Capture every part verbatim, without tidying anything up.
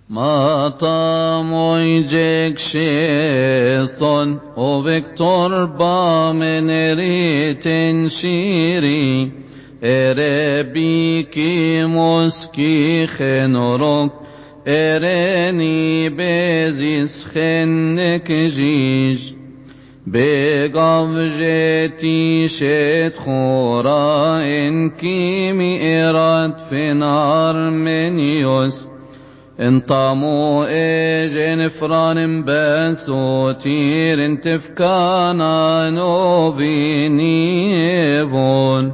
Mata mojek shethon o vektor ba meneritin shiri erebi ki moski chenorok ereni bezis chenek jish begavjeti shet chora enki mi erat fen armenios انطامو اجن فران بسوتير انتفكانا نوبينيفون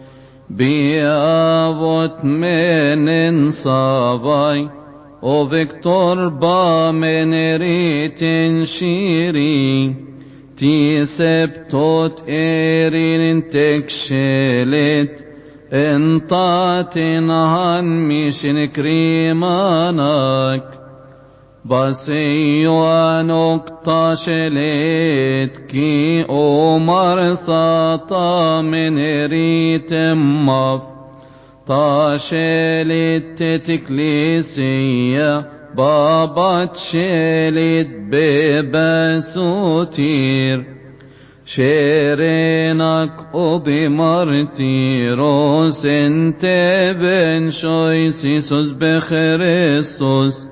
بيابوت من انصاباي او فيكتور با من ريتن شيري تي سبتوت ايرين انتكشلت انطاتن هن ميشن كريمانك بسيوانك تاشلت كي أمر ثاتا من ريت مف تاشلت تكليسية بابات شلت ببسوتير شيرينك وبمرتيروس انت بن شويسيسوس بخريستوس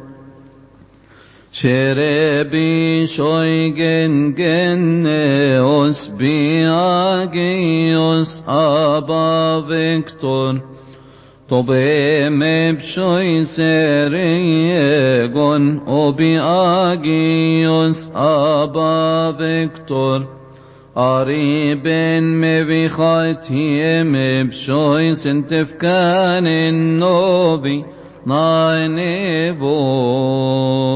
شيربي شويجن جنيوس بياجيوس أبا فيكتور طبيم بشوي سريجون وبياجيوس أبا فيكتور قريبا مبخاتهم بشويس انتفكان النوبي ناينبو